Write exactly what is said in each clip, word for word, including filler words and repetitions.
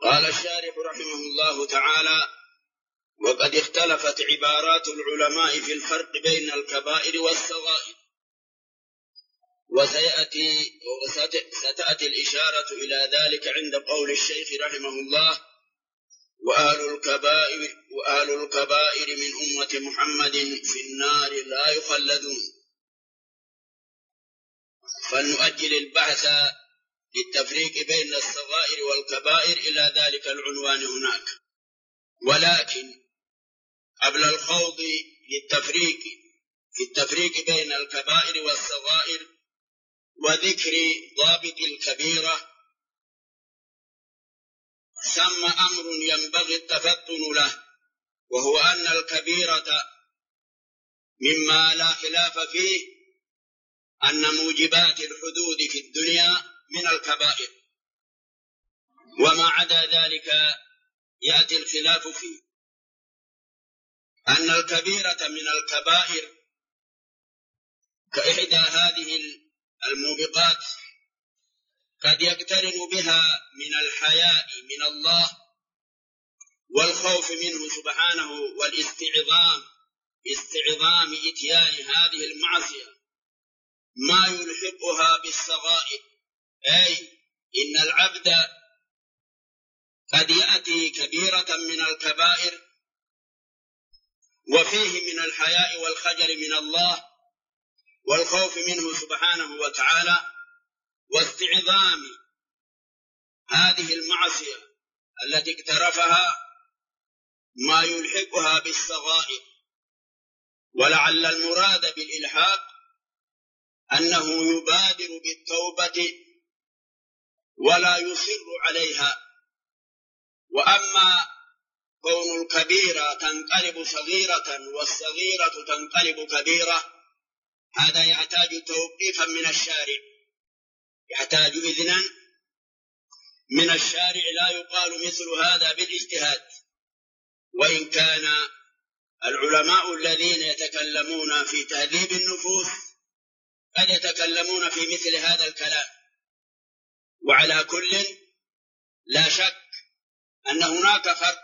قال الشارح رحمه الله تعالى: وقد اختلفت عبارات العلماء في الفرق بين الكبائر والصغائر، وسيأتي ستأتي الإشارة إلى ذلك عند قول الشيخ رحمه الله: وأهل الكبائر, وأهل الكبائر من أمة محمد في النار لا يخلدون. فلنؤجل البحث للتفريق بين الصغائر والكبائر إلى ذلك العنوان هناك. ولكن قبل الخوض للتفريق في التفريق بين الكبائر والصغائر وذكر ضابط الكبيرة، ثم أمر ينبغي التفطن له، وهو أن الكبيرة مما لا خلاف فيه أن موجبات الحدود في الدنيا من الكبائر، وما عدا ذلك يأتي الخلاف فيه. أن الكبيرة من الكبائر كإحدى هذه الموبقات قد يقترن بها من الحياء من الله والخوف منه سبحانه والاستعظام استعظام إتيان هذه المعصية ما يلحقها بالصغائر، أي إن العبد قد يأتي كبيرة من الكبائر وفيه من الحياء والخجل من الله والخوف منه سبحانه وتعالى واستعظام هذه المعصية التي اقترفها ما يلحقها بالصغائر. ولعل المراد بالإلحاق أنه يبادر بالتوبة ولا يصر عليها. وأما كون الكبيرة تنقلب صغيرة والصغيرة تنقلب كبيرة، هذا يحتاج توقيفا من الشارع، يحتاج إذنا من الشارع، لا يقال مثل هذا بالاجتهاد. وإن كان العلماء الذين يتكلمون في تهذيب النفوس قد يتكلمون في مثل هذا الكلام. وعلى كل لا شك أن هناك فرق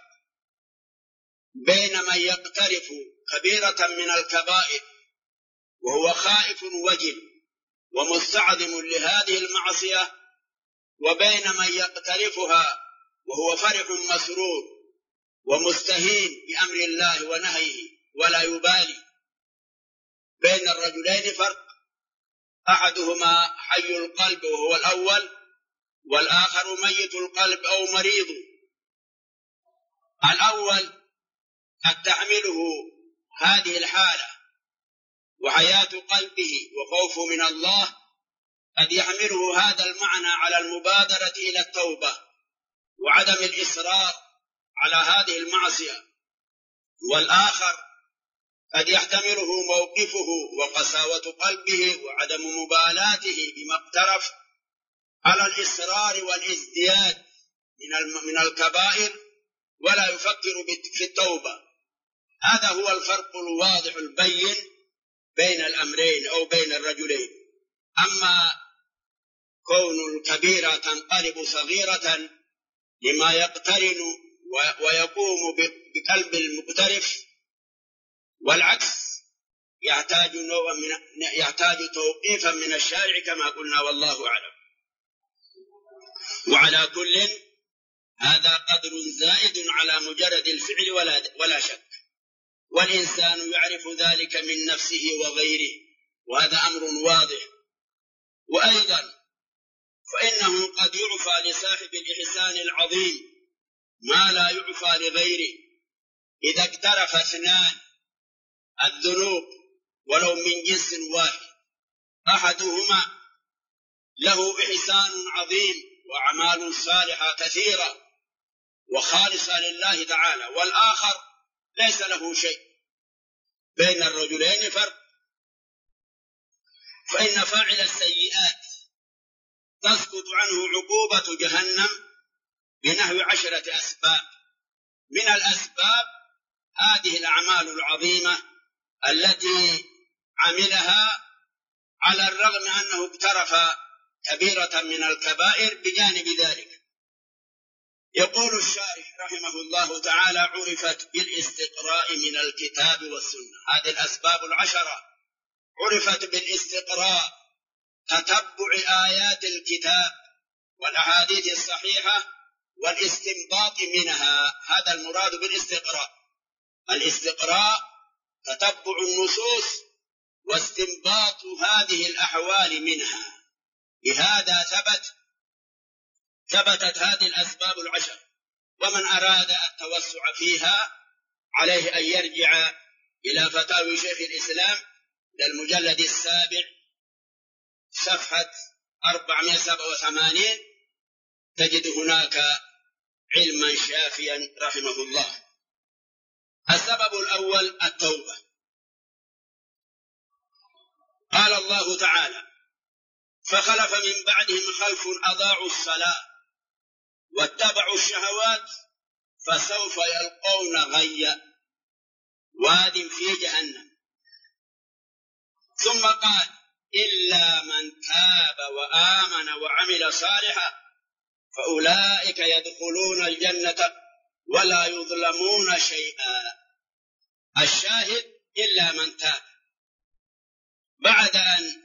بين من يقترف كبيرة من الكبائر وهو خائف وجل ومستعظم لهذه المعصية، وبين من يقترفها وهو فرح مسرور ومستهين بأمر الله ونهيه ولا يبالي. بين الرجلين فرق، أحدهما حي القلب وهو الأول، والآخر ميت القلب أو مريض. الأول قد تحمله هذه الحالة وحياة قلبه وخوفه من الله، قد يحمله هذا المعنى على المبادرة إلى التوبة وعدم الإصرار على هذه المعصية. والآخر قد يحتمله موقفه وقساوة قلبه وعدم مبالاته بما اقترف على الإصرار والازدياد من الكبائر ولا يفكر في التوبة. هذا هو الفرق الواضح البين بين الأمرين أو بين الرجلين. أما كون الكبيرة تنقلب صغيرة لما يقترن ويقوم بقلب المقترف، والعكس يحتاج نوع من يحتاج توقيفا من الشارع كما قلنا، والله أعلم. وعلى كل هذا قدر زائد على مجرد الفعل ولا, ولا شك، والإنسان يعرف ذلك من نفسه وغيره، وهذا أمر واضح. وأيضا فإنه قد يعفى لصاحب الإحسان العظيم ما لا يعفى لغيره إذا اقترف اثنان الذنوب ولو من جنس واحد، أحدهما له إحسان عظيم وأعمال صالحة كثيرة وخالصة لله تعالى، والآخر ليس له شيء. بين الرجلين فرق. فإن فاعل السيئات تسقط عنه عقوبة جهنم بنحو عشرة أسباب. من الأسباب هذه الأعمال العظيمة التي عملها على الرغم أنه اقترف كبيرة من الكبائر بجانب ذلك. يقول الشارح رحمه الله تعالى: عرفت بالاستقراء من الكتاب والسنة. هذه الأسباب العشرة عرفت بالاستقراء، تتبع آيات الكتاب والأحاديث الصحيحة والاستنباط منها. هذا المراد بالاستقراء. الاستقراء تتبع النصوص واستنباط هذه الأحوال منها. بهذا ثبت ثبتت هذه الأسباب العشر. ومن أراد التوسع فيها عليه أن يرجع إلى فتاوي شيخ الإسلام للمجلد السابع صفحة أربعمائة وسبعة وثمانين، تجد هناك علما شافيا رحمه الله. السبب الأول التوبة. قال الله تعالى: فخلف من بعدهم خلف أضاعوا الصلاة واتبعوا الشهوات فسوف يلقون غيا واد في جهنم. ثم قال: إلا من تاب وآمن وعمل صالحا فأولئك يدخلون الجنة ولا يظلمون شيئا. الشاهد إلا من تاب، بعد أن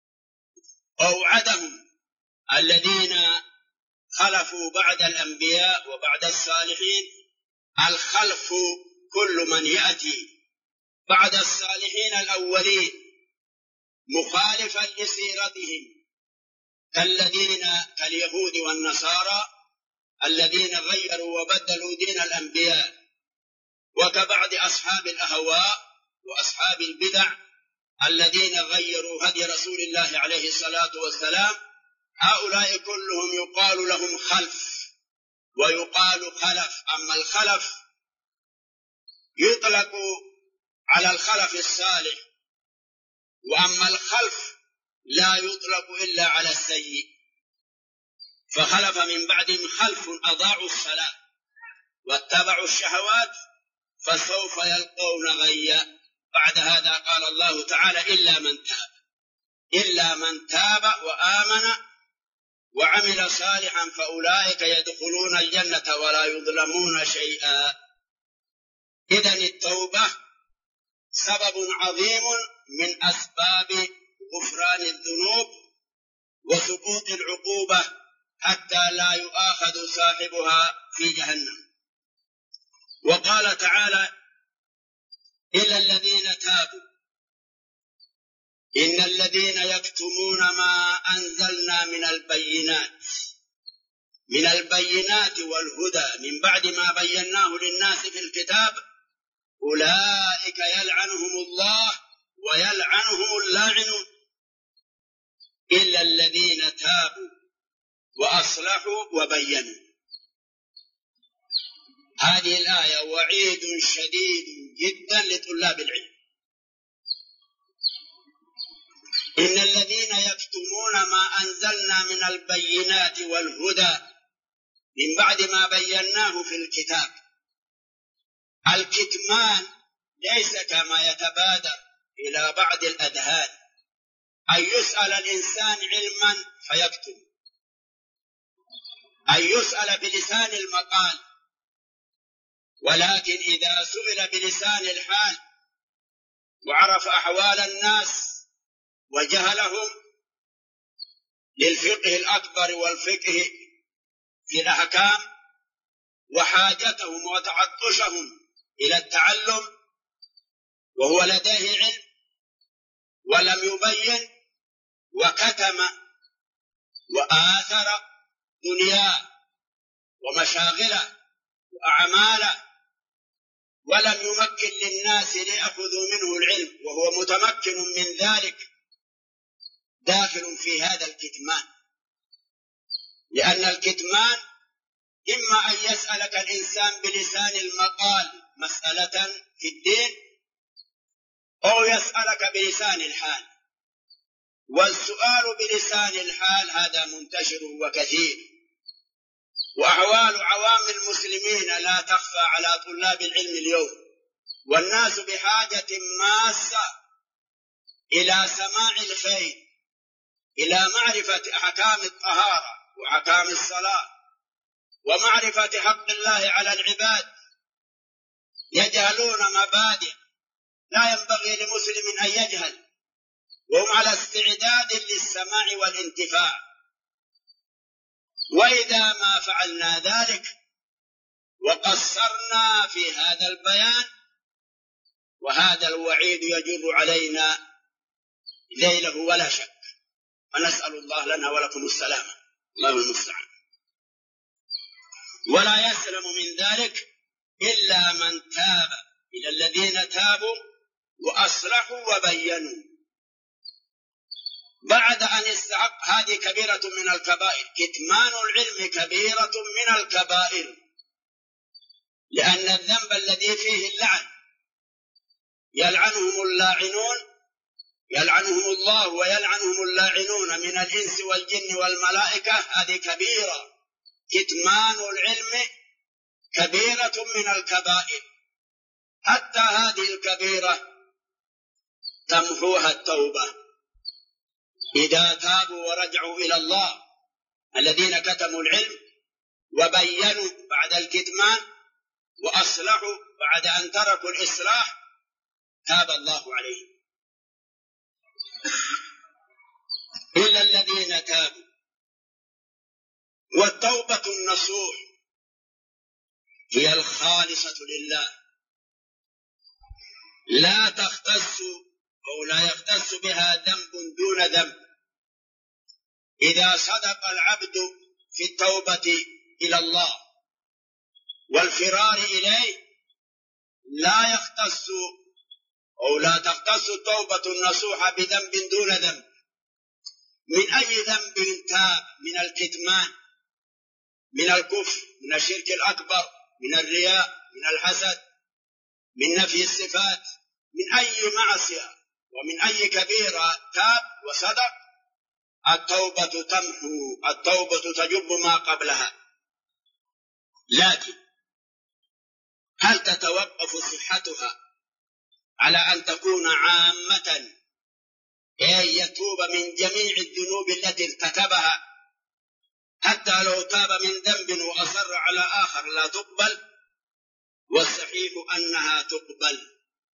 أوعدهم الذين خلفوا بعد الأنبياء وبعد الصالحين. الخلف كل من يأتي بعد الصالحين الأولين مخالفا لسيرتهم، كالذين كاليهود والنصارى الذين غيروا وبدلوا دين الأنبياء، وكبعض أصحاب الأهواء وأصحاب البدع الذين غيروا هدي رسول الله عليه الصلاة والسلام. هؤلاء كلهم يقال لهم خلف ويقال خلف. أما الخلف يطلق على الخلف الصالح، وأما الخلف لا يطلق إلا على السيء. فخلف من بعدهم خلف أضاعوا الصلاة واتبعوا الشهوات فسوف يلقون غيا. بعد هذا قال الله تعالى: إلا من تاب. إلا من تاب وآمن وعمل صالحا فأولئك يدخلون الجنة ولا يظلمون شيئا. إذن التوبة سبب عظيم من أسباب غفران الذنوب وسقوط العقوبة حتى لا يؤاخذ صاحبها في جهنم. وقال تعالى: إلا الذين تابوا إن الذين يكتمون ما أنزلنا من البينات من البينات والهدى من بعد ما بيناه للناس في الكتاب أولئك يلعنهم الله ويلعنهم اللاعنون إلا الذين تابوا وأصلحوا وبينوا. هذه الآية وعيد شديد جدا لطلاب العلم. إن الذين يكتمون ما أنزلنا من البينات والهدى من بعد ما بيناه في الكتاب. الكتمان ليس كما يتبادر إلى بعض الأذهان أن يسأل الإنسان علما فيكتم، أن يسأل بلسان المقال، ولكن إذا سئل بلسان الحال وعرف أحوال الناس وجهلهم للفقه الأكبر والفقه في الأحكام وحاجتهم وتعطشهم إلى التعلم وهو لديه علم ولم يبين وكتم وآثر دنياه ومشاغله وأعماله ولم يمكن للناس ليأخذوا منه العلم وهو متمكن من ذلك، داخل في هذا الكتمان. لأن الكتمان إما أن يسألك الإنسان بلسان المقال مسألة في الدين أو يسألك بلسان الحال، والسؤال بلسان الحال هذا منتشر وكثير، وأحوال عوام المسلمين لا تخفى على طلاب العلم اليوم، والناس بحاجة ماسة إلى سماع الخير، إلى معرفة أحكام الطهارة وأحكام الصلاة ومعرفة حق الله على العباد يجهلون مبادئ لا ينبغي لمسلم أن يجهل، وهم على استعداد للسماع والانتفاع. وإذا ما فعلنا ذلك وقصرنا في هذا البيان، وهذا الوعيد يجر علينا ليله ولا شك، ونسأل الله لنا ولكم السلامة، الله المستعان. ولا يسلم من ذلك إلا من تاب، إلى الذين تابوا وأصلحوا وبينوا بعد أن استحق. هذه كبيرة من الكبائر، كتمان العلم كبيرة من الكبائر، لأن الذنب الذي فيه اللعن يلعنهم اللاعنون، يلعنهم الله ويلعنهم اللاعنون من الإنس والجن والملائكة، هذه كبيرة. كتمان العلم كبيرة من الكبائر، حتى هذه الكبيرة تمحوها التوبة إذا تابوا ورجعوا إلى الله، الذين كتموا العلم وبينوا بعد الكتمان وأصلحوا بعد أن تركوا الإصلاح، تاب الله عليهم. إلا الذين تابوا. والتوبة النصوح هي الخالصة لله، لا تختص أو لا يختص بها ذنب دون ذنب. إذا صدق العبد في التوبة إلى الله والفرار إليه لا يختص أو لا تختص التوبة النصوح بذنب دون ذنب. من أي ذنب تاب؟ من الكتمان، من الكفر، من الشرك الأكبر، من الرياء، من الحسد، من نفي الصفات، من أي معصية ومن أي كبيرة تاب وصدق، التوبة تمحو، التوبة تجب ما قبلها. لكن هل تتوقف صحتها على أن تكون عامة، أي يتوب من جميع الذنوب التي ارتكبها، حتى لو تاب من ذنب وأصر على آخر لا تقبل؟ والصحيح أنها تقبل.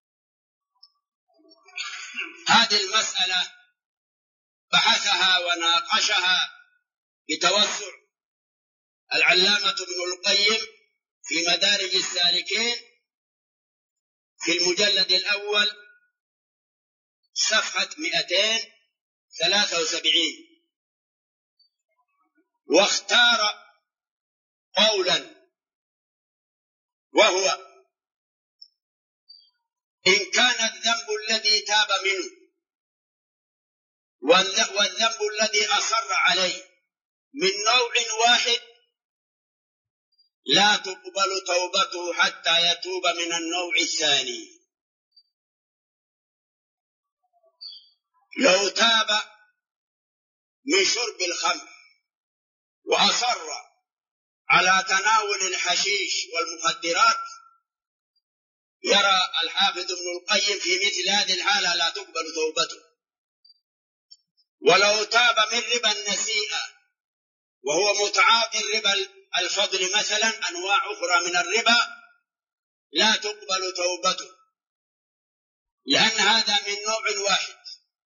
هذه المسألة بحثها وناقشها بتوسع العلامة ابن القيم في مدارج السالكين في المجلد الأول صفحة مئتين وثلاثة وسبعين، واختار قولا وهو: إن كان الذنب الذي تاب منه والذنب الذي أصر عليه من نوع واحد لا تقبل توبته حتى يتوب من النوع الثاني. لو تاب من شرب الخمر وأصر على تناول الحشيش والمخدرات، يرى الحافظ ابن القيم في مثل هذه الحالة لا تقبل توبته. ولو تاب من ربا النسيئة وهو متعاطي الربا الفضل مثلا، أنواع أخرى من الربا، لا تقبل توبته، لأن هذا من نوع واحد.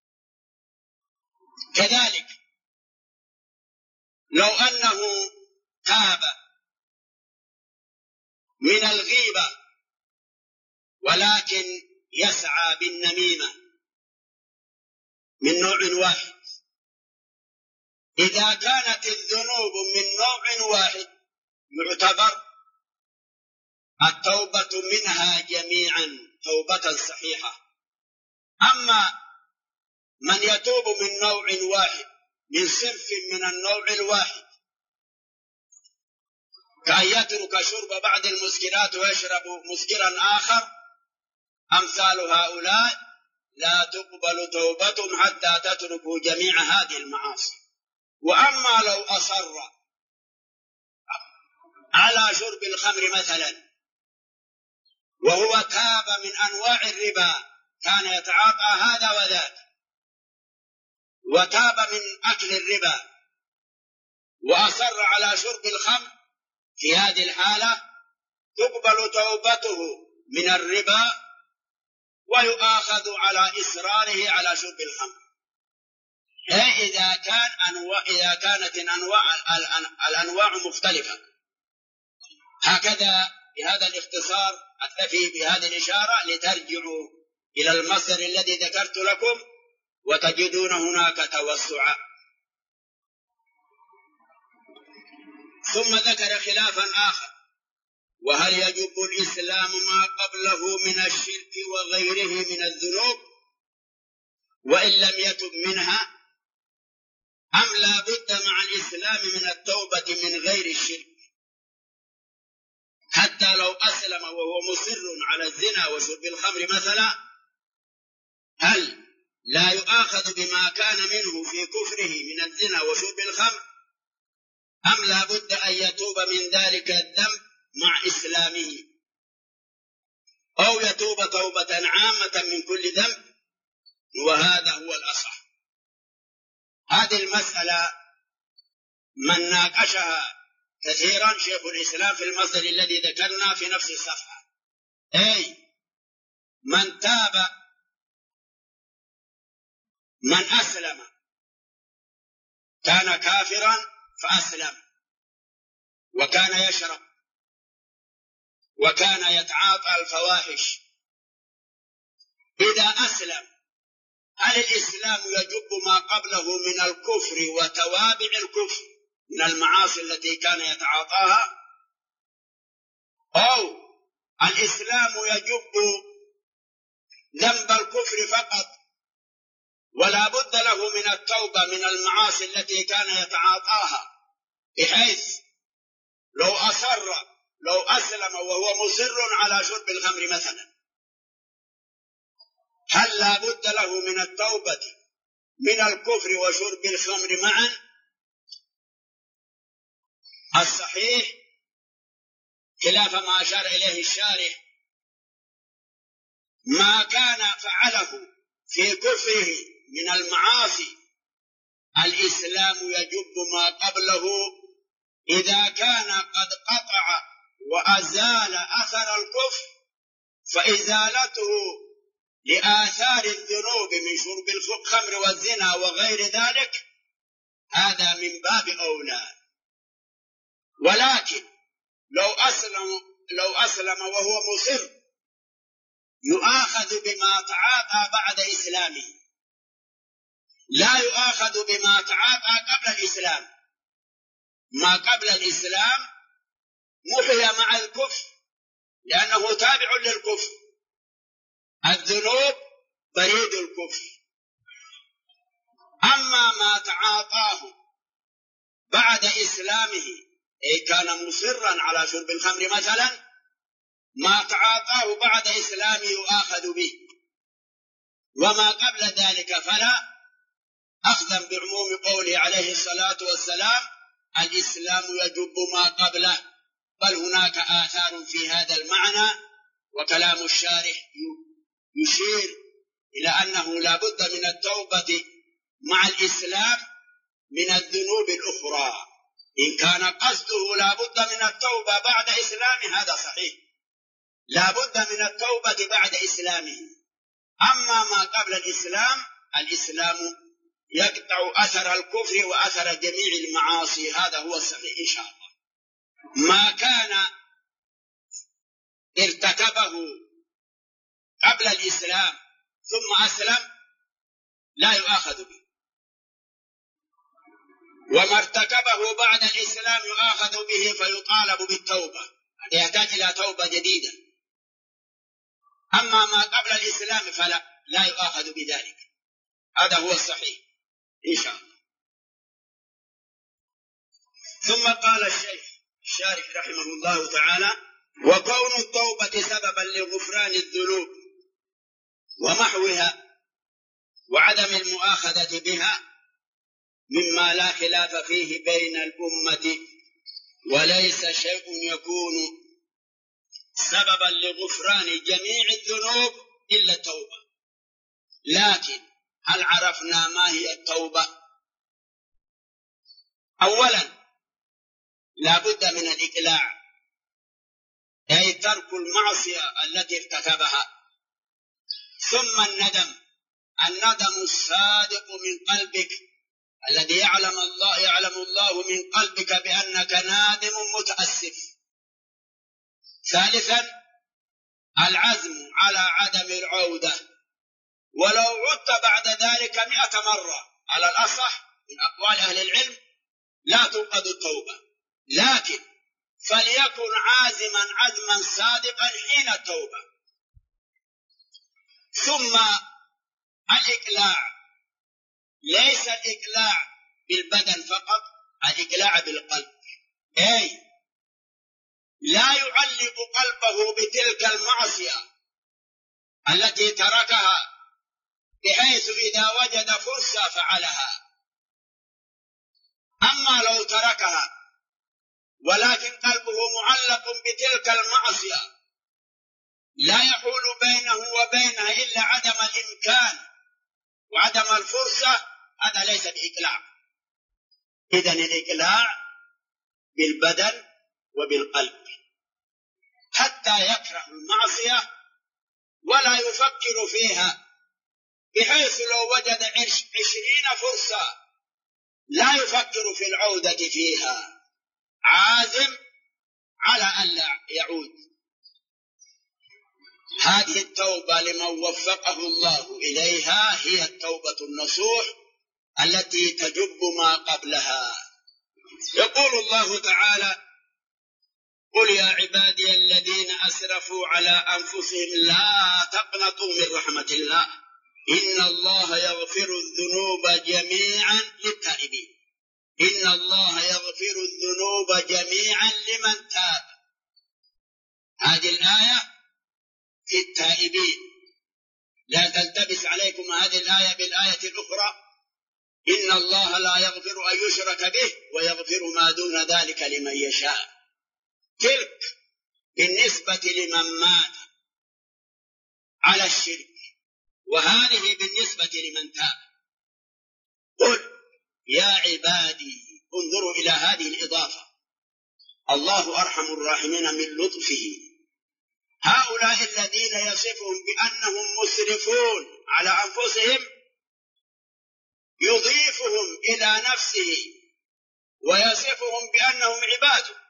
كذلك لو أنه تاب من الغيبة ولكن يسعى بالنميمة، من نوع واحد. إذا كانت الذنوب من نوع واحد يعتبر التوبة منها جميعا توبة صحيحة. أما من يتوب من نوع واحد، من صنف من النوع الواحد، كأن يترك شرب بعض المسكرات ويشرب مسكرا آخر، أمثال هؤلاء لا تقبل توبتهم حتى تتركوا جميع هذه المعاصي. وأما لو أصر على شرب الخمر مثلا وهو تاب من أنواع الربا، كان يتعاطى هذا وذاك، وتاب من أكل الربا وأصر على شرب الخمر، في هذه الحالة تقبل توبته من الربا ويؤاخذ على إصراره على شرب الخمر، إذا كان أنواع إذا كانت الأنواع الأنواع مختلفة. هكذا بهذا الاختصار أكتفي بهذه الإشارة لترجعوا إلى المصدر الذي ذكرت لكم وتجدون هناك توسعا. ثم ذكر خلافا آخر: وهل يجب الإسلام ما قبله من الشرك وغيره من الذنوب وإن لم يتب منها، أم لا بد مع الإسلام من التوبة من غير الشرك حتى لو أسلم وهو مصر على الزنا وشرب الخمر مثلا؟ هل لا يؤاخذ بما كان منه في كفره من الزنا وشرب الخمر، أم لا بد أن يتوب من ذلك الذنب مع إسلامه، أو يتوب توبة عامة من كل ذنب؟ وهذا هو الأصح. هذه المسألة من ناقشها كثيرا شيخ الإسلام في المصدر الذي ذكرنا في نفس الصفحة، أي من تاب من أسلم كان كافرا فأسلم وكان يشرب وكان يتعاطى الفواحش، إذا أسلم هل الإسلام يجب ما قبله من الكفر وتوابع الكفر من المعاصي التي كان يتعاطاها، أو الإسلام يجب ذنب الكفر فقط ولا بد له من التوبة من المعاصي التي كان يتعاطاها، بحيث لو أصر لو أسلم وهو مصر على شرب الخمر مثلا، هل لا بد له من التوبة من الكفر وشرب الخمر معا؟ الصحيح خلاف ما أشار إليه الشارح، ما كان فعله في كفره من المعاصي الإسلام يجب ما قبله إذا كان قد قطع وأزال أثر الكفر، فإزالته لآثار الذنوب من شرب الخمر والزنا وغير ذلك هذا من باب أولى. ولكن لو أسلم لو أسلم وهو مصر يؤاخذ بما تعاطى بعد إسلامه، لا يؤاخذ بما تعاطى قبل الإسلام. ما قبل الإسلام محي مع الكفر لأنه تابع للكفر، الذنوب بريد الكفر. أما ما تعاطاه بعد إسلامه أي كان مصرا على شرب الخمر مثلا، ما تعاطاه بعد إسلامه يؤاخذ به، وما قبل ذلك فلا، أخذا بعموم قوله عليه الصلاة والسلام: الإسلام يجب ما قبله. بل هناك آثار في هذا المعنى، وكلام الشارح يشير إلى أنه لا بد من التوبة مع الإسلام من الذنوب الأخرى. إن كان قصده لا بد من التوبة بعد إسلامه هذا صحيح، لا بد من التوبة بعد إسلامه. أما ما قبل الإسلام، الإسلام يقطع أثر الكفر وأثر جميع المعاصي، هذا هو الصحيح إن شاء الله. ما كان ارتكبه قبل الإسلام ثم أسلم لا يؤاخذ به، وما ارتكبه بعد الإسلام يؤاخذ به فيطالب بالتوبة، يحتاج إلى توبة جديدة. أما ما قبل الإسلام فلا لا يؤاخذ بذلك، هذا هو الصحيح إن شاء الله. ثم قال الشيخ الشارح رحمه الله تعالى: وكون التوبة سببا لغفران الذنوب ومحوها وعدم المؤاخذة بها مما لا خلاف فيه بين الأمة، وليس شيء يكون سببا لغفران جميع الذنوب إلا التوبة. لكن هل عرفنا ما هي التوبة؟ أولا لا بد من الإقلاع، أي ترك المعصية التي ارتكبها. ثم الندم، الندم الصادق من قلبك الذي يعلم الله يعلم الله من قلبك بأنك نادم متأسف. ثالثا العزم على عدم العودة، ولو عدت بعد ذلك مئة مرة على الأصح من أقوال أهل العلم لا تنقض التوبة، لكن فليكن عازما عزما صادقا حين التوبة. ثم الإقلاع، ليس الإقلاع بالبدن فقط، الإقلاع بالقلب، أي لا يعلق قلبه بتلك المعصية التي تركها بحيث إذا وجد فرصة فعلها. أما لو تركها ولكن قلبه معلق بتلك المعصية لا يحول بينه وبينها إلا عدم الإمكان وعدم الفرصة، هذا ليس بإقلاع. إذن الإقلاع بالبدن وبالقلب حتى يكره المعصية ولا يفكر فيها، بحيث لو وجد عشرين فرصة لا يفكر في العودة فيها، عازم على أن لا يعود. هذه التوبة لمن وفقه الله إليها هي التوبة النصوح التي تجب ما قبلها. يقول الله تعالى: قل يا عبادي الذين أسرفوا على أنفسهم لا تقنطوا من رحمة الله إن الله يغفر الذنوب جميعا للتائبين إن الله يغفر الذنوب جميعا لمن تاب. هذه الآية في التائبين، لا تلتبس عليكم هذه الآية بالآية الأخرى: إن الله لا يغفر أن يشرك به ويغفر ما دون ذلك لمن يشاء. تلك بالنسبة لمن مات على الشرك، وهذه بالنسبة لمن تاب. قل يا عبادي، انظروا إلى هذه الإضافة، الله أرحم الراحمين من لطفه. هؤلاء الذين يصفهم بأنهم مسرفون على أنفسهم يضيفهم إلى نفسه ويصفهم بأنهم عباده.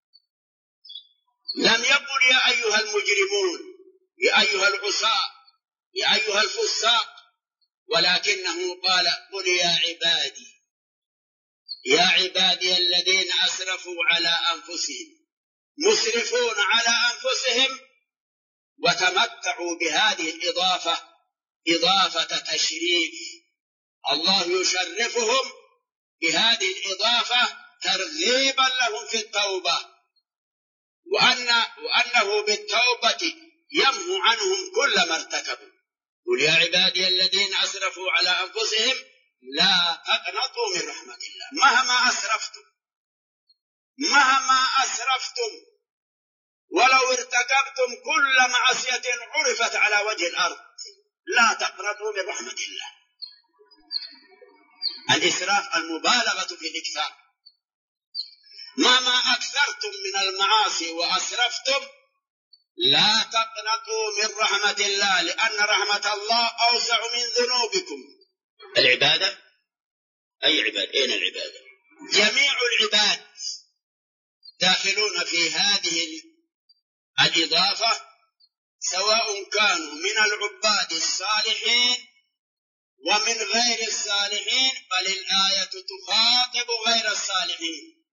لم يقل يا أيها المجرمون، يا أيها العصاة، يا أيها الفساق، ولكنه قال: قل يا عبادي، يا عبادي الذين أسرفوا على أنفسهم. مسرفون على أنفسهم وتمتعوا بهذه الإضافة إضافة تشريف. الله يشرفهم بهذه الإضافة ترغيبا لهم في التوبة، وأن وأنه بالتوبة يمحو عنهم كل ما ارتكبوا. قل يا عبادي الذين أسرفوا على أنفسهم لا تقنطوا من رحمة الله. مهما أسرفتم مهما أسرفتم ولو ارتكبتم كل معصية عرفت على وجه الأرض لا تقنطوا من رحمة الله. الإسراف المبالغة في الإكثار. مهما أكثرتم من المعاصي وأسرفتم لا تقنطوا من رحمة الله، لأن رحمة الله أوسع من ذنوبكم. العبادة أي عبادة؟ أين العبادة؟ جميع العباد داخلون في هذه الإضافة، سواء كانوا من العباد الصالحين ومن غير الصالحين، بل الآية تخاطب غير الصالحين.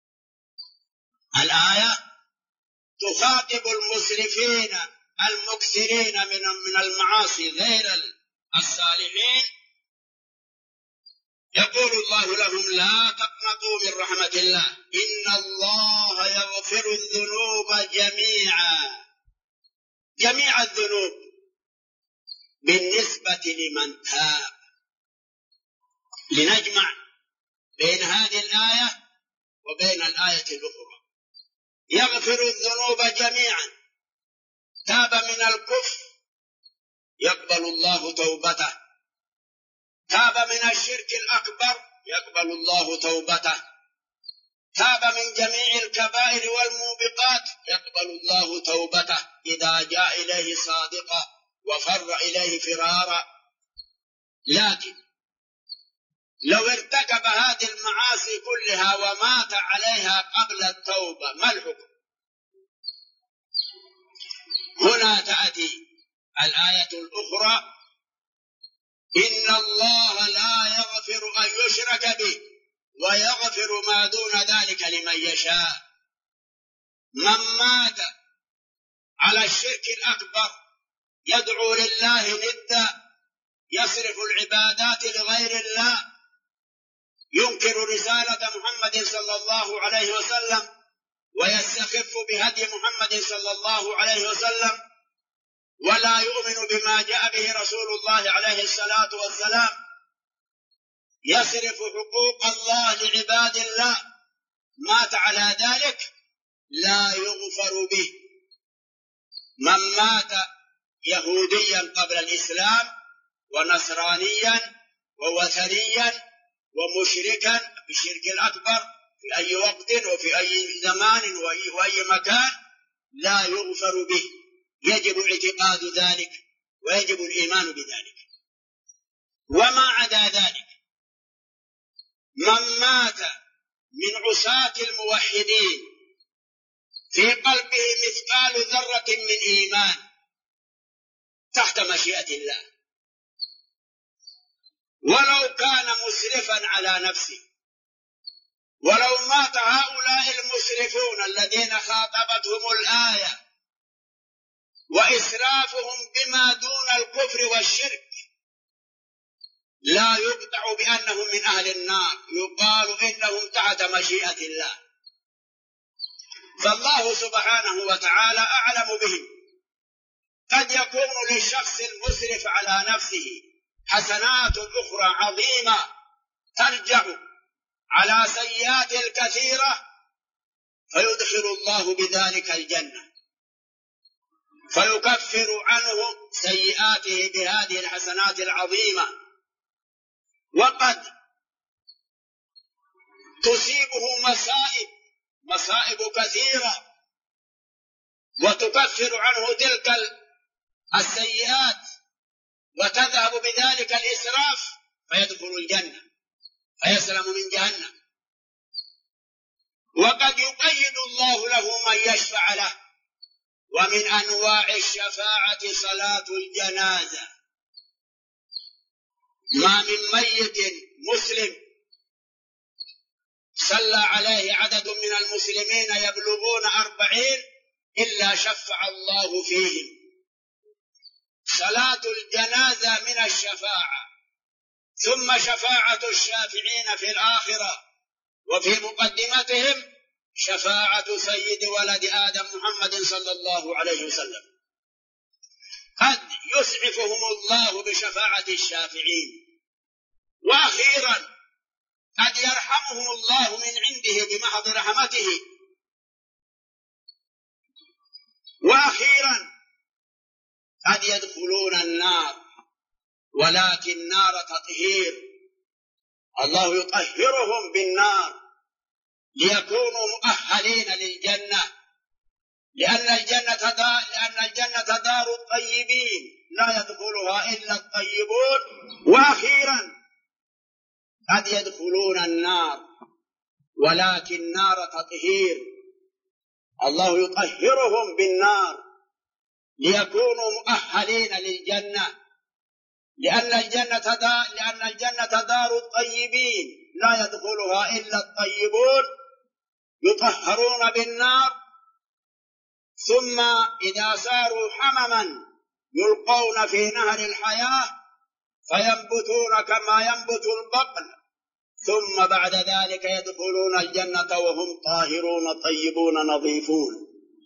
الآية تخاطب المسرفين المكثرين من من المعاصي غير الصالحين. يقول الله لهم: لا تقنطوا من رحمة الله إن الله يغفر الذنوب جميعا. جميع الذنوب بالنسبة لمن تاب. لنجمع بين هذه الآية وبين الآية الأخرى. يغفر الذنوب جميعا، تاب من الكفر يقبل الله توبته، تاب من الشرك الأكبر يقبل الله توبته، تاب من جميع الكبائر والموبقات يقبل الله توبته إذا جاء إليه صادقا وفر إليه فرارا. لكن لو ارتكب هذه المعاصي كلها ومات عليها قبل التوبة ما الحكم؟ هنا تأتي الآية الأخرى: إن الله لا يغفر أن يشرك به ويغفر ما دون ذلك لمن يشاء. من مات على الشرك الأكبر يدعو لله ندا، يصرف العبادات لغير الله، ينكر رسالة محمد صلى الله عليه وسلم ويستخف بهدي محمد صلى الله عليه وسلم، ولا يؤمن بما جاء به رسول الله عليه الصلاة والسلام، يصرف حقوق الله لعباد الله، مات على ذلك لا يغفر به. من مات يهوديا قبل الإسلام ونصرانيا ووثنيا ومشركا بالشرك الأكبر في أي وقت وفي أي زمان وأي مكان لا يغفر به، يجب اعتقاد ذلك ويجب الإيمان بذلك. وما عدا ذلك من مات من عصاة الموحدين في قلبه مثقال ذرة من إيمان تحت مشيئة الله، ولو كان مسرفا على نفسه، ولو مات هؤلاء المسرفون الذين خاطبتهم الآية وإسرافهم بما دون الكفر والشرك، لا يقطع بأنهم من أهل النار، يقال إنهم تحت مشيئة الله. فالله سبحانه وتعالى أعلم بهم. قد يكون للشخص المسرف على نفسه حسنات أخرى عظيمة ترجع على سيئات الكثيرة فيدخل الله بذلك الجنة، فيكفر عنه سيئاته بهذه الحسنات العظيمة. وقد تصيبه مصائب مصائب كثيرة وتكفر عنه تلك السيئات وتذهب بذلك الإسراف فيدخل الجنة فيسلم من جهنم. وقد يقيد الله له من يشفع له، ومن أنواع الشفاعة صلاة الجنازة. ما من ميت مسلم صلى عليه عدد من المسلمين يبلغون أربعين إلا شفع الله فيهم. صلاة الجنازة من الشفاعة، ثم شفاعة الشافعين في الآخرة، وفي مقدمتهم شفاعة سيد ولد آدم محمد صلى الله عليه وسلم. قد يسعفهم الله بشفاعة الشافعين. وأخيرا قد يرحمهم الله من عنده بمحض رحمته. وأخيرا قد يدخلون النار، ولكن نار تطهير، الله يطهرهم بالنار ليكونوا مؤهلين للجنة، لأن الجنة دار لأن الجنة دار الطيبين لا يدخلها إلا الطيبون. وأخيرا قد يدخلون النار، ولكن نار تطهير، الله يطهرهم بالنار ليكونوا مؤهلين للجنة، لأن الجنة دار لأن الجنة دار الطيبين لا يدخلها إلا الطيبون، يطهرون بالنار، ثم إذا صاروا حمما يلقون في نهر الحياة فينبتون كما ينبت البقل، ثم بعد ذلك يدخلون الجنة وهم طاهرون طيبون نظيفون.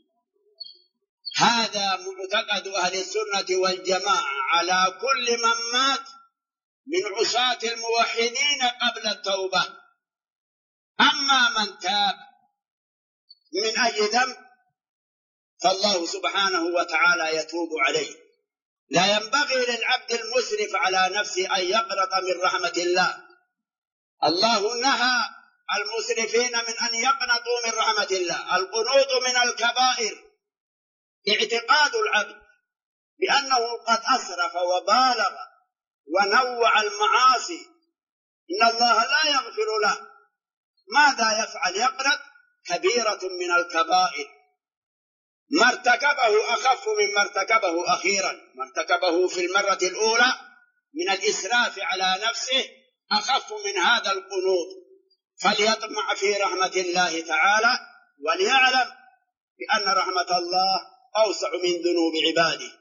هذا معتقد أهل السنة والجماعة على كل من مات من عصاة الموحدين قبل التوبة. أما من تاب من أي ذنب فالله سبحانه وتعالى يتوب عليه. لا ينبغي للعبد المسرف على نفسه أن يقنط من رحمة الله. الله نهى المسرفين من أن يقنطوا من رحمة الله. القنوط من الكبائر، اعتقاد العبد بأنه قد أسرف وبالغ ونوع المعاصي، إن الله لا يغفر له. ماذا يفعل؟ يقنط. كبيرة من الكبائر، ما ارتكبه أخف مما ارتكبه أخيرا. ما ارتكبه في المرة الأولى من الإسراف على نفسه أخف من هذا القنوط. فليطمع في رحمة الله تعالى، وليعلم بأن رحمة الله أوسع من ذنوب عباده.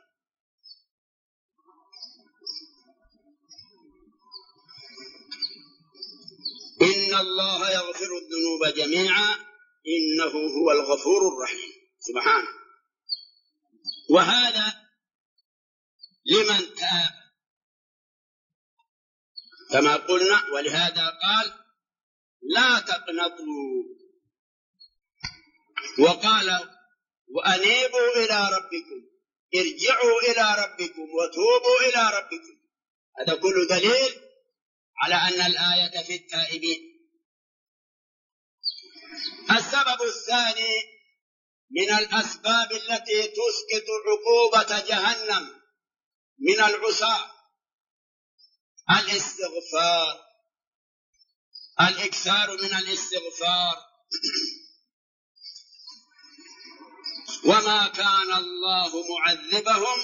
إن الله يغفر الذنوب جميعا إنه هو الغفور الرحيم سبحانه. وهذا لمن تاب كما قلنا، ولهذا قال لا تقنطوا، وقال وأنيبوا إلى ربكم، ارجعوا إلى ربكم وتوبوا إلى ربكم. هذا كل دليل على أن الآية في التائبين. السبب الثاني من الأسباب التي تسقط عقوبة جهنم من العصاة الاستغفار، الإكثار من الاستغفار. وما كان الله معذبهم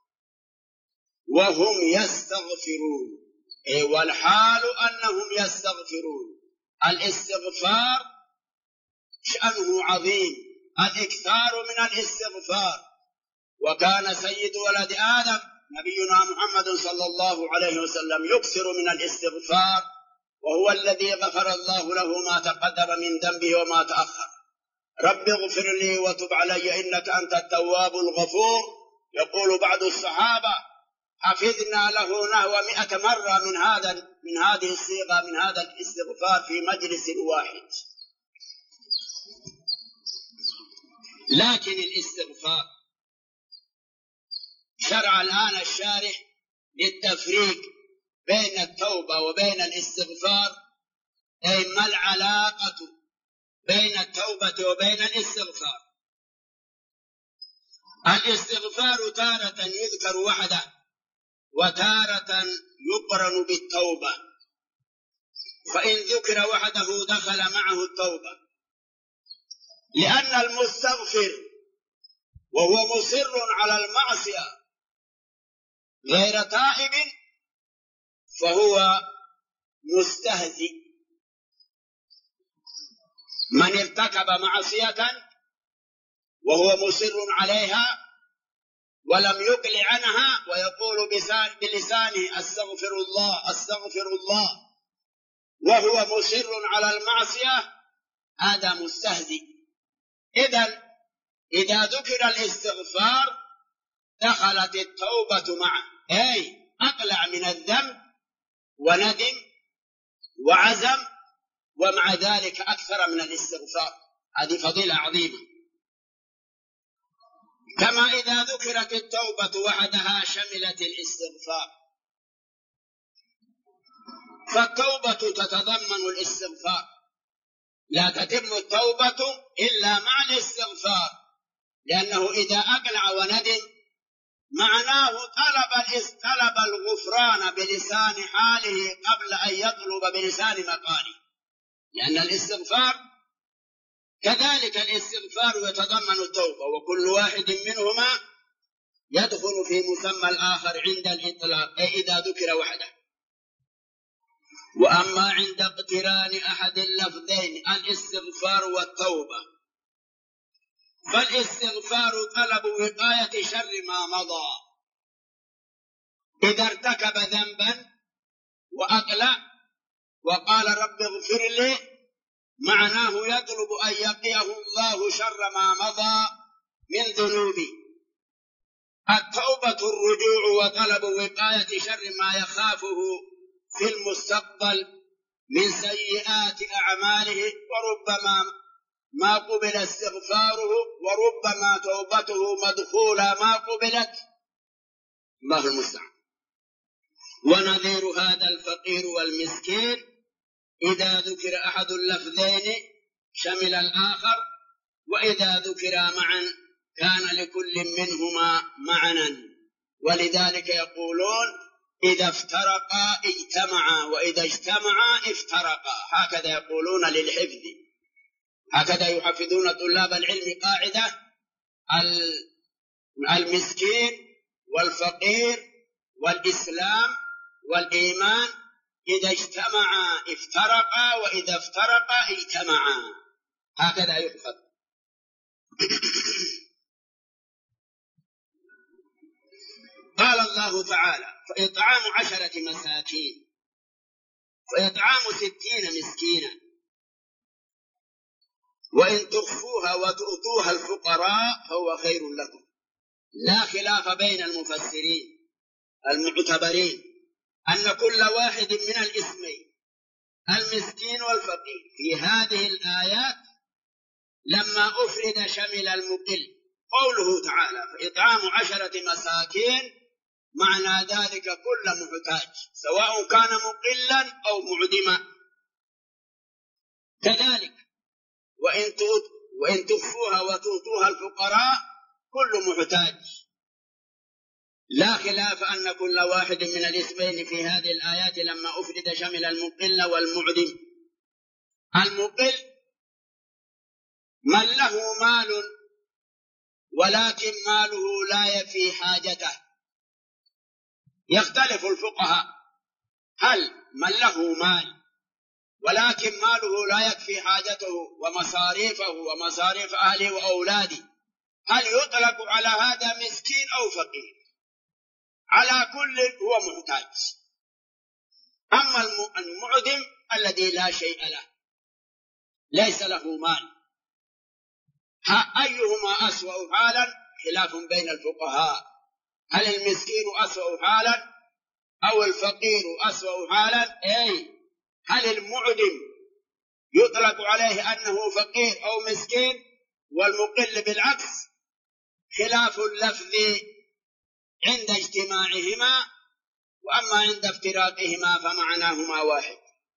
وهم يستغفرون، أي والحال أنهم يستغفرون. الاستغفار شأنه عظيم، الإكثار من الاستغفار. وكان سيد ولد آدم نبينا محمد صلى الله عليه وسلم يكثر من الاستغفار، وهو الذي غفر الله له ما تقدم من ذنبه وما تأخر. رب اغفر لي وتب علي إنك أنت التواب الغفور. يقول بعض الصحابة حفظنا له نحو مئة مرة من هذا من هذه الصيغة من هذا الاستغفار في مجلس واحد. لكن الاستغفار شرع الآن الشارح للتفريق بين التوبة وبين الاستغفار، أي ما العلاقة بين التوبة وبين الاستغفار. الاستغفار تارة يذكر وحده وتارة يقرن بالتوبة، فإن ذكر وحده دخل معه التوبة، لأن المستغفر وهو مصر على المعصية غير تائب فهو مستهزئ. من ارتكب معصية وهو مصر عليها ولم يقلع عنها ويقول بلسانه استغفر الله استغفر الله وهو مصر على المعصية، هذا مستهزئ. إذن إذا ذكر الاستغفار دخلت التوبة معه، أي أقلع من الذنب وندم وعزم، ومع ذلك أكثر من الاستغفار. هذه فضيلة عظيمة. كما إذا ذكرت التوبة وحدها شملت الاستغفار، فالتوبة تتضمن الاستغفار، لا تتم التوبة إلا مع الاستغفار، لأنه إذا أقلع وندم معناه طلب طلب الغفران بلسان حاله قبل أن يطلب بلسان مقاله، لأن الاستغفار كذلك الاستغفار يتضمن التوبة، وكل واحد منهما يدخل في مسمى الآخر عند الإطلاق، أي إذا ذكر وحده. وأما عند اقتران أحد اللفظين الاستغفار والتوبة، فالاستغفار طلب وقاية شر ما مضى. إذا ارتكب ذنبا وأقلع وقال رب اغفر لي، معناه يطلب أن يقيه الله شر ما مضى من ذنوبه. التوبة الرجوع وطلب وقاية شر ما يخافه في المستقبل من سيئات أعماله، وربما ما قبل استغفاره وربما توبته مدخولة ما قبلت، الله المستعان. ونذير هذا الفقير والمسكين إذا ذكر أحد اللفظين شمل الآخر، وإذا ذكرا معا كان لكل منهما معنى، ولذلك يقولون إذا افترقا اجتمعا وإذا اجتمعا افترقا، هكذا يقولون للحفظ، هكذا يحفظون طلاب العلم قاعدة: المسكين والفقير والإسلام والإيمان إذا اجتمعا افترقا وإذا افترقا اجتمعا، هكذا يحفظ. قال الله تعالى: فإطعام عشرة مساكين وإطعام ستين مسكينا وإن تخفوها وتؤتوها الفقراء فهو خير لكم. لا خلاف بين المفسرين المعتبرين أن كل واحد من الاسمين المسكين والفقير في هذه الآيات لما أفرد شمل المقل. قوله تعالى: فإطعام عشرة مساكين، معنى ذلك كل محتاج سواء كان مقلا أو معدما. كذلك وإن وإن تخفوها وتؤتوها الفقراء كل محتاج. لا خلاف أن كل واحد من الاسمين في هذه الآيات لما أفرد شمل المقل والمعدم. المقل من له مال ولكن ماله لا يفي حاجته. يختلف الفقهاء، هل من له مال ولكن ماله لا يكفي حاجته ومصاريفه ومصاريف أهله وأولاده، هل يطلق على هذا مسكين أو فقير؟ على كل هو محتاج. أما المعدم الذي لا شيء له ليس له مال، أيهما أسوأ حالا؟ خلاف بين الفقهاء، هل المسكين أسوأ حالا أو الفقير أسوأ حالا؟ أي هل المعدم يطلق عليه أنه فقير أو مسكين والمقل بالعكس؟ خلاف اللفظ عند اجتماعهما، وأما عند افتراقهما فمعناهما واحد.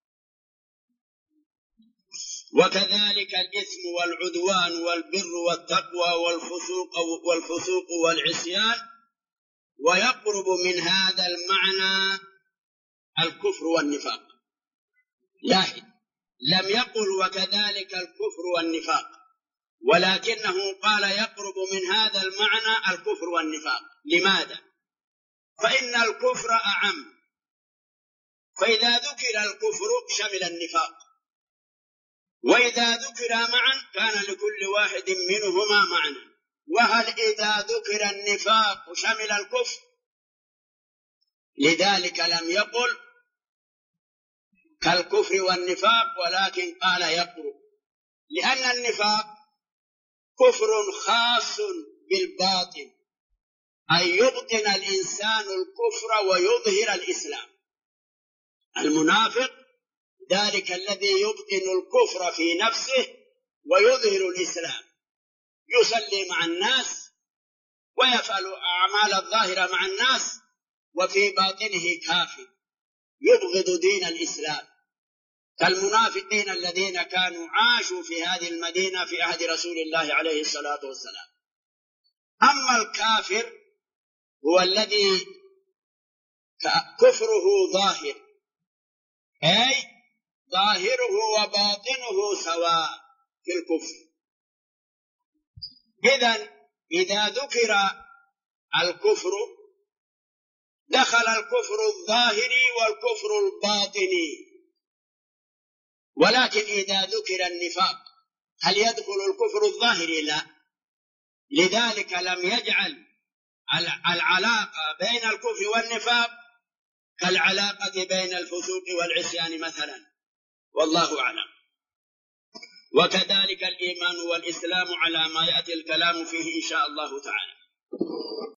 وكذلك الإثم والعدوان والبر والتقوى والفسوق والفسوق والعصيان، ويقرب من هذا المعنى الكفر والنفاق. لاحظ، لم يقل وكذلك الكفر والنفاق، ولكنه قال يقرب من هذا المعنى الكفر والنفاق. لماذا؟ فإن الكفر أعم، فإذا ذكر الكفر شمل النفاق، وإذا ذكر معا كان لكل واحد منهما معنى. وهل إذا ذكر النفاق شمل الكفر؟ لذلك لم يقل كالكفر والنفاق، ولكن قال يقرب، لأن النفاق كفر خاص بالباطن، أي يبطن الإنسان الكفر ويظهر الإسلام. المنافق ذلك الذي يبطن الكفر في نفسه ويظهر الإسلام، يصلي مع الناس ويفعل أعمال الظاهرة مع الناس، وفي باطنه كافر يبغض دين الإسلام، كالمنافقين الذين كانوا عاشوا في هذه المدينة في عهد رسول الله عليه الصلاة والسلام. أما الكافر هو الذي كفره ظاهر، أي ظاهره وباطنه سواء في الكفر. إذن إذا ذكر الكفر دخل الكفر الظاهري والكفر الباطني، ولكن إذا ذكر النفاق هل يدخل الكفر الظاهري؟ لا. لذلك لم يجعل العلاقة بين الكفر والنفاق كالعلاقة بين الفسوق والعصيان مثلا، والله أعلم. وكذلك الإيمان والإسلام على ما يأتي الكلام فيه إن شاء الله تعالى.